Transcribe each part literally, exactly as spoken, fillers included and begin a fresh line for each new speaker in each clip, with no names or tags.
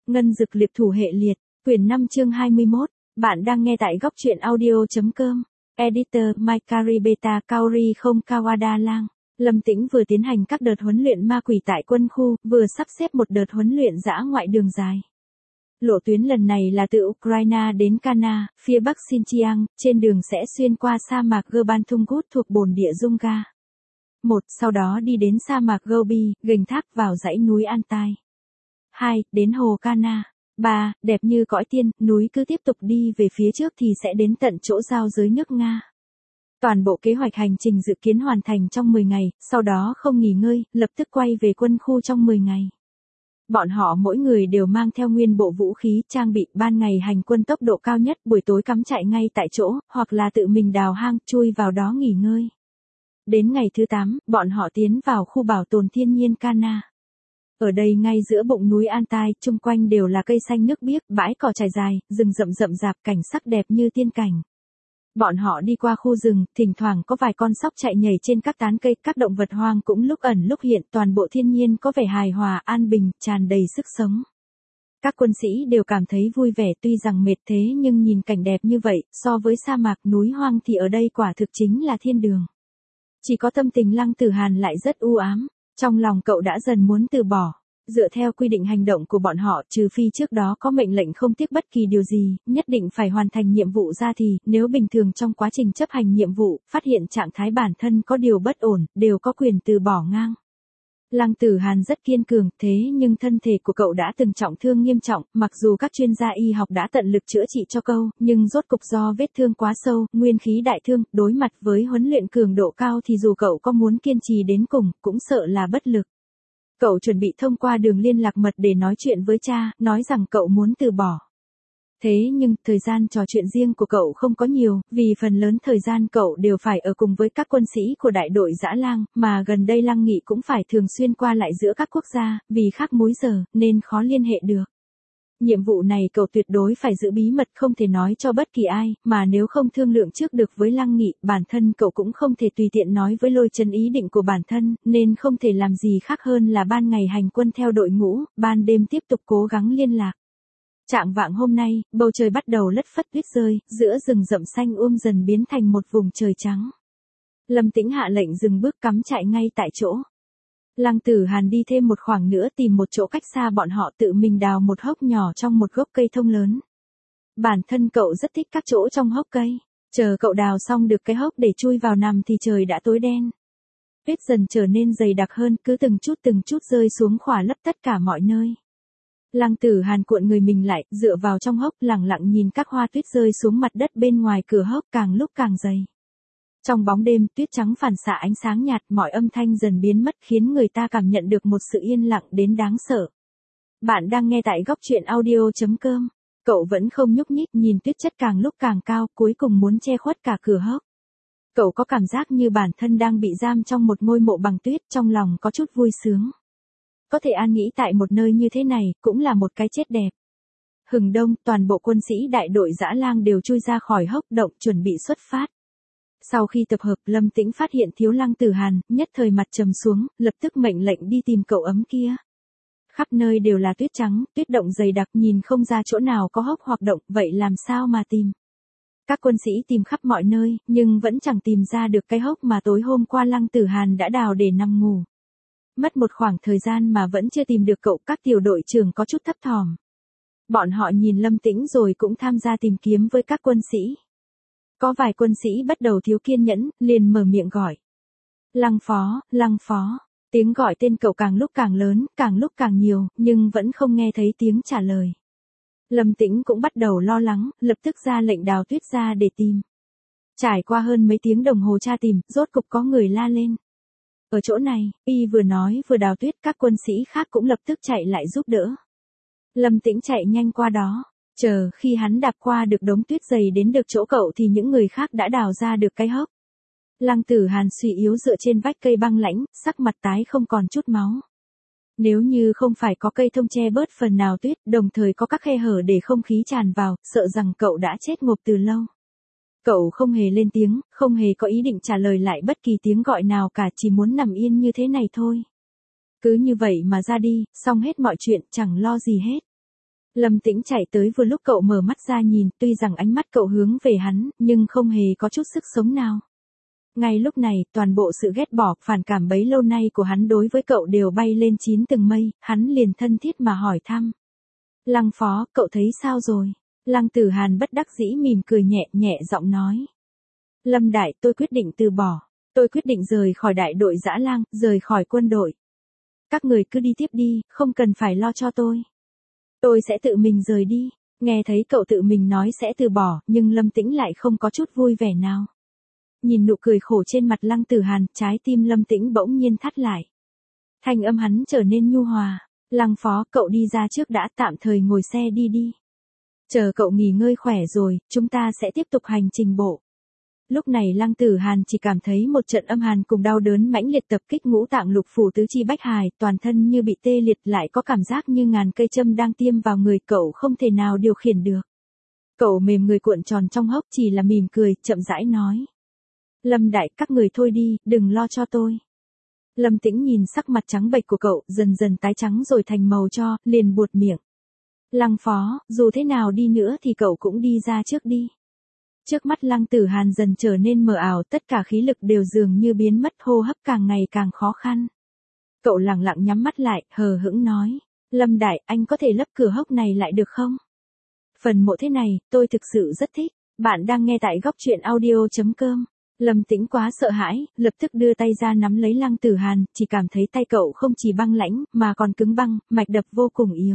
Ngân Dực Liệp Thủ Hệ Liệt, quyển năm chương hai mươi mốt, bạn đang nghe tại góc truyện audio.com, editor Maikari Beta Kaori không Kawada Lang. Lâm Tĩnh vừa tiến hành các đợt huấn luyện ma quỷ tại quân khu, vừa sắp xếp một đợt huấn luyện dã ngoại đường dài. Lộ tuyến lần này là từ Ukraine đến Kana, phía bắc Xinjiang, trên đường sẽ xuyên qua sa mạc Gerbantungut thuộc bồn địa Dunga. một. Sau đó đi đến sa mạc Gobi, gành thác vào dãy núi Altai. hai. Đến hồ Kana. ba. Đẹp như cõi tiên, núi cứ tiếp tục đi về phía trước thì sẽ đến tận chỗ giao giới nước Nga. Toàn bộ kế hoạch hành trình dự kiến hoàn thành trong mười ngày, sau đó không nghỉ ngơi, lập tức quay về quân khu trong mười ngày. Bọn họ mỗi người đều mang theo nguyên bộ vũ khí, trang bị, ban ngày hành quân tốc độ cao nhất, buổi tối cắm trại ngay tại chỗ, hoặc là tự mình đào hang, chui vào đó nghỉ ngơi. Đến ngày thứ tám, bọn họ tiến vào khu bảo tồn thiên nhiên Kana. Ở đây ngay giữa bụng núi Altai, chung quanh đều là cây xanh nước biếc, bãi cỏ trải dài, rừng rậm rậm rạp, cảnh sắc đẹp như tiên cảnh. Bọn họ đi qua khu rừng, thỉnh thoảng có vài con sóc chạy nhảy trên các tán cây, các động vật hoang cũng lúc ẩn lúc hiện, toàn bộ thiên nhiên có vẻ hài hòa, an bình, tràn đầy sức sống. Các quân sĩ đều cảm thấy vui vẻ, tuy rằng mệt thế nhưng nhìn cảnh đẹp như vậy, so với sa mạc núi hoang thì ở đây quả thực chính là thiên đường. Chỉ có tâm tình Lăng Tử Hàn lại rất u ám, trong lòng cậu đã dần muốn từ bỏ. Dựa theo quy định hành động của bọn họ, trừ phi trước đó có mệnh lệnh không tiếc bất kỳ điều gì, nhất định phải hoàn thành nhiệm vụ ra thì, nếu bình thường trong quá trình chấp hành nhiệm vụ, phát hiện trạng thái bản thân có điều bất ổn, đều có quyền từ bỏ ngang. Lăng Tử Hàn rất kiên cường, thế nhưng thân thể của cậu đã từng trọng thương nghiêm trọng, mặc dù các chuyên gia y học đã tận lực chữa trị cho cậu, nhưng rốt cục do vết thương quá sâu, nguyên khí đại thương, đối mặt với huấn luyện cường độ cao thì dù cậu có muốn kiên trì đến cùng, cũng sợ là bất lực. Cậu chuẩn bị thông qua đường liên lạc mật để nói chuyện với cha, nói rằng cậu muốn từ bỏ. Thế nhưng, thời gian trò chuyện riêng của cậu không có nhiều, vì phần lớn thời gian cậu đều phải ở cùng với các quân sĩ của đại đội Dã Lang, mà gần đây Lăng Nghị cũng phải thường xuyên qua lại giữa các quốc gia, vì khác múi giờ, nên khó liên hệ được. Nhiệm vụ này cậu tuyệt đối phải giữ bí mật, không thể nói cho bất kỳ ai, mà nếu không thương lượng trước được với Lăng Nghị, bản thân cậu cũng không thể tùy tiện nói với Lôi Chấn ý định của bản thân, nên không thể làm gì khác hơn là ban ngày hành quân theo đội ngũ, ban đêm tiếp tục cố gắng liên lạc. Trạng vạng hôm nay, bầu trời bắt đầu lất phất tuyết rơi, giữa rừng rậm xanh um dần biến thành một vùng trời trắng. Lâm Tĩnh hạ lệnh dừng bước, cắm trại ngay tại chỗ. Lăng Tử Hàn đi thêm một khoảng nữa, tìm một chỗ cách xa bọn họ, tự mình đào một hốc nhỏ trong một gốc cây thông lớn. Bản thân cậu rất thích các chỗ trong hốc cây. Chờ cậu đào xong được cái hốc để chui vào nằm thì trời đã tối đen. Tuyết dần trở nên dày đặc hơn, cứ từng chút từng chút rơi xuống khỏa lấp tất cả mọi nơi. Lăng Tử Hàn cuộn người mình lại, dựa vào trong hốc, lặng lặng nhìn các hoa tuyết rơi xuống mặt đất bên ngoài cửa hốc càng lúc càng dày. Trong bóng đêm, tuyết trắng phản xạ ánh sáng nhạt, mọi âm thanh dần biến mất khiến người ta cảm nhận được một sự yên lặng đến đáng sợ. Bạn đang nghe tại góc truyện audio.com. Cậu vẫn không nhúc nhích, nhìn tuyết chất càng lúc càng cao, cuối cùng muốn che khuất cả cửa hốc. Cậu có cảm giác như bản thân đang bị giam trong một ngôi mộ bằng tuyết, trong lòng có chút vui sướng. Có thể an nghỉ tại một nơi như thế này, cũng là một cái chết đẹp. Hừng đông, toàn bộ quân sĩ đại đội Dã Lang đều chui ra khỏi hốc động, chuẩn bị xuất phát. Sau khi tập hợp, Lâm Tĩnh phát hiện thiếu Lăng Tử Hàn, nhất thời mặt trầm xuống, lập tức mệnh lệnh đi tìm cậu ấm kia. Khắp nơi đều là tuyết trắng, tuyết động dày đặc, nhìn không ra chỗ nào có hốc hoặc động, vậy làm sao mà tìm? Các quân sĩ tìm khắp mọi nơi, nhưng vẫn chẳng tìm ra được cái hốc mà tối hôm qua Lăng Tử Hàn đã đào để nằm ngủ. Mất một khoảng thời gian mà vẫn chưa tìm được cậu, các tiểu đội trưởng có chút thấp thỏm. Bọn họ nhìn Lâm Tĩnh rồi cũng tham gia tìm kiếm với các quân sĩ. Có vài quân sĩ bắt đầu thiếu kiên nhẫn, liền mở miệng gọi. Lăng phó, Lăng phó. Tiếng gọi tên cậu càng lúc càng lớn, càng lúc càng nhiều, nhưng vẫn không nghe thấy tiếng trả lời. Lâm Tĩnh cũng bắt đầu lo lắng, lập tức ra lệnh đào tuyết ra để tìm. Trải qua hơn mấy tiếng đồng hồ tra tìm, rốt cục có người la lên. Ở chỗ này, y vừa nói vừa đào tuyết, các quân sĩ khác cũng lập tức chạy lại giúp đỡ. Lâm Tĩnh chạy nhanh qua đó, chờ khi hắn đạp qua được đống tuyết dày đến được chỗ cậu thì những người khác đã đào ra được cái hốc. Lăng Tử Hàn suy yếu dựa trên vách cây băng lãnh, sắc mặt tái không còn chút máu. Nếu như không phải có cây thông che bớt phần nào tuyết, đồng thời có các khe hở để không khí tràn vào, sợ rằng cậu đã chết ngộp từ lâu. Cậu không hề lên tiếng, không hề có ý định trả lời lại bất kỳ tiếng gọi nào cả, chỉ muốn nằm yên như thế này thôi. Cứ như vậy mà ra đi, xong hết mọi chuyện, chẳng lo gì hết. Lâm Tĩnh chạy tới vừa lúc cậu mở mắt ra nhìn, tuy rằng ánh mắt cậu hướng về hắn, nhưng không hề có chút sức sống nào. Ngay lúc này, toàn bộ sự ghét bỏ, phản cảm bấy lâu nay của hắn đối với cậu đều bay lên chín tầng mây, hắn liền thân thiết mà hỏi thăm. Lăng Phó, cậu thấy sao rồi? Lăng Tử Hàn bất đắc dĩ mỉm cười nhẹ nhẹ giọng nói. Lâm đại, tôi quyết định từ bỏ. Tôi quyết định rời khỏi đại đội Dã Lang, rời khỏi quân đội. Các người cứ đi tiếp đi, không cần phải lo cho tôi. Tôi sẽ tự mình rời đi. Nghe thấy cậu tự mình nói sẽ từ bỏ, nhưng Lâm Tĩnh lại không có chút vui vẻ nào. Nhìn nụ cười khổ trên mặt Lăng Tử Hàn, trái tim Lâm Tĩnh bỗng nhiên thắt lại. Thanh âm hắn trở nên nhu hòa. Lăng Phó, cậu đi ra trước đã, tạm thời ngồi xe đi đi. Chờ cậu nghỉ ngơi khỏe rồi, chúng ta sẽ tiếp tục hành trình bộ. Lúc này Lăng Tử Hàn chỉ cảm thấy một trận âm hàn cùng đau đớn mãnh liệt tập kích ngũ tạng lục phủ tứ chi bách hài, toàn thân như bị tê liệt, lại có cảm giác như ngàn cây châm đang tiêm vào người, cậu không thể nào điều khiển được. Cậu mềm người cuộn tròn trong hốc, chỉ là mỉm cười, chậm rãi nói. Lâm đại, các người thôi đi, đừng lo cho tôi. Lâm Tĩnh nhìn sắc mặt trắng bệch của cậu, dần dần tái trắng rồi thành màu cho, liền buột miệng. Lăng Phó, dù thế nào đi nữa thì cậu cũng đi ra trước đi. Trước mắt Lăng Tử Hàn dần trở nên mờ ảo, tất cả khí lực đều dường như biến mất, hô hấp càng ngày càng khó khăn. Cậu lặng lặng nhắm mắt lại, hờ hững nói. Lâm đại, anh có thể lấp cửa hốc này lại được không? Phần mộ thế này, tôi thực sự rất thích. Bạn đang nghe tại góc truyện audio chấm com. Lâm Tĩnh quá sợ hãi, lập tức đưa tay ra nắm lấy Lăng Tử Hàn, chỉ cảm thấy tay cậu không chỉ băng lãnh, mà còn cứng băng, mạch đập vô cùng yếu.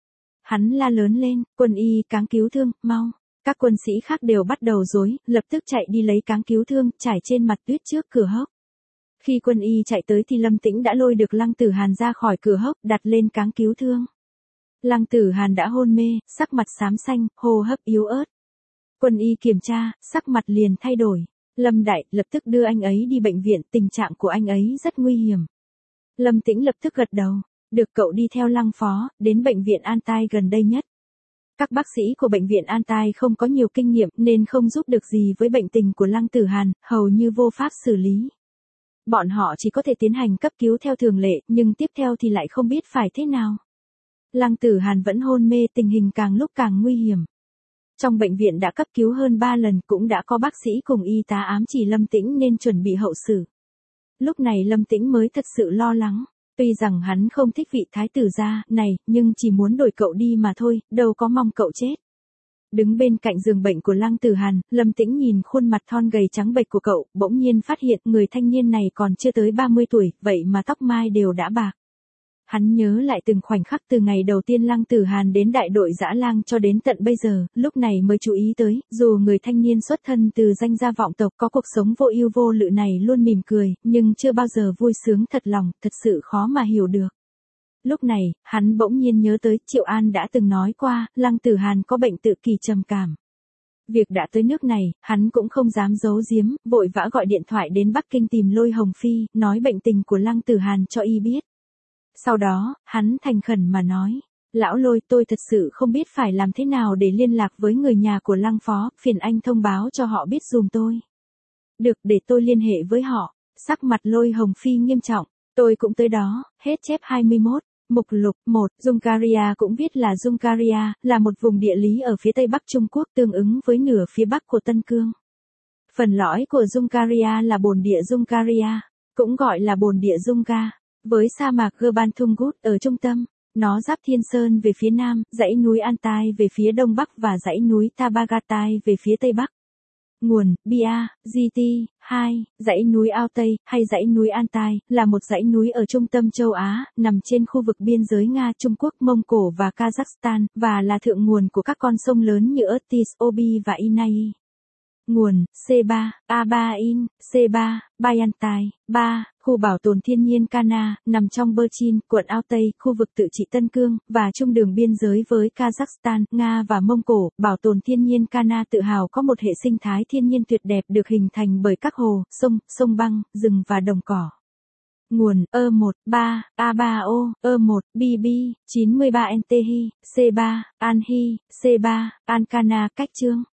Hắn la lớn lên, quân y, cáng cứu thương, mau. Các quân sĩ khác đều bắt đầu rối, lập tức chạy đi lấy cáng cứu thương, trải trên mặt tuyết trước cửa hốc. Khi quân y chạy tới thì Lâm Tĩnh đã lôi được Lăng Tử Hàn ra khỏi cửa hốc, đặt lên cáng cứu thương. Lăng Tử Hàn đã hôn mê, sắc mặt xám xanh, hô hấp yếu ớt. Quân y kiểm tra, sắc mặt liền thay đổi. Lâm đại, lập tức đưa anh ấy đi bệnh viện, tình trạng của anh ấy rất nguy hiểm. Lâm Tĩnh lập tức gật đầu. Được, cậu đi theo Lăng Phó, đến bệnh viện An Tai gần đây nhất. Các bác sĩ của bệnh viện An Tai không có nhiều kinh nghiệm nên không giúp được gì với bệnh tình của Lăng Tử Hàn, hầu như vô pháp xử lý. Bọn họ chỉ có thể tiến hành cấp cứu theo thường lệ, nhưng tiếp theo thì lại không biết phải thế nào. Lăng Tử Hàn vẫn hôn mê, tình hình càng lúc càng nguy hiểm. Trong bệnh viện đã cấp cứu hơn ba lần, cũng đã có bác sĩ cùng y tá ám chỉ Lâm Tĩnh nên chuẩn bị hậu sự. Lúc này Lâm Tĩnh mới thật sự lo lắng. Tuy rằng hắn không thích vị thái tử gia này, nhưng chỉ muốn đổi cậu đi mà thôi, đâu có mong cậu chết. Đứng bên cạnh giường bệnh của Lăng Tử Hàn, Lâm Tĩnh nhìn khuôn mặt thon gầy trắng bệch của cậu, bỗng nhiên phát hiện người thanh niên này còn chưa tới ba mươi tuổi, vậy mà tóc mai đều đã bạc. Hắn nhớ lại từng khoảnh khắc từ ngày đầu tiên Lăng Tử Hàn đến đại đội Dã Lang cho đến tận bây giờ, lúc này mới chú ý tới, dù người thanh niên xuất thân từ danh gia vọng tộc có cuộc sống vô ưu vô lự này luôn mỉm cười, nhưng chưa bao giờ vui sướng thật lòng, thật sự khó mà hiểu được. Lúc này, hắn bỗng nhiên nhớ tới Triệu An đã từng nói qua, Lăng Tử Hàn có bệnh tự kỷ trầm cảm. Việc đã tới nước này, hắn cũng không dám giấu giếm, vội vã gọi điện thoại đến Bắc Kinh tìm Lôi Hồng Phi, nói bệnh tình của Lăng Tử Hàn cho y biết. Sau đó, hắn thành khẩn mà nói, lão Lôi, tôi thật sự không biết phải làm thế nào để liên lạc với người nhà của Lăng Phó, phiền anh thông báo cho họ biết dùm tôi. Được, để tôi liên hệ với họ. Sắc mặt Lôi Hồng Phi nghiêm trọng, tôi cũng tới đó. Hết chép hai mươi mốt. Mục lục một. Jungaria cũng viết là Jungaria, là một vùng địa lý ở phía tây bắc Trung Quốc tương ứng với nửa phía bắc của Tân Cương. Phần lõi của Jungaria là bồn địa Jungaria, cũng gọi là bồn địa Junga. Với sa mạc Gerbantungut ở trung tâm, nó giáp Thiên Sơn về phía nam, dãy núi An Tai về phía đông bắc và dãy núi Tabagatai về phía tây bắc. Nguồn, Bia, giê tê, hai, dãy núi Ao Tây, hay dãy núi An Tai, là một dãy núi ở trung tâm châu Á, nằm trên khu vực biên giới Nga, Trung Quốc, Mông Cổ và Kazakhstan, và là thượng nguồn của các con sông lớn như Irtysh, Obi và Inai. Nguồn, xê ba, a ba in, xê ba, Bayantai. ba. Khu bảo tồn thiên nhiên Kana, nằm trong Berchin, quận Ao Tây, khu vực tự trị Tân Cương, và chung đường biên giới với Kazakhstan, Nga và Mông Cổ. Bảo tồn thiên nhiên Kana tự hào có một hệ sinh thái thiên nhiên tuyệt đẹp được hình thành bởi các hồ, sông, sông băng, rừng và đồng cỏ. Nguồn, E một, ba, A ba O, E một, B B, chín mươi ba N T H I, C ba, An Hi, C ba, Ankana. Cách chương.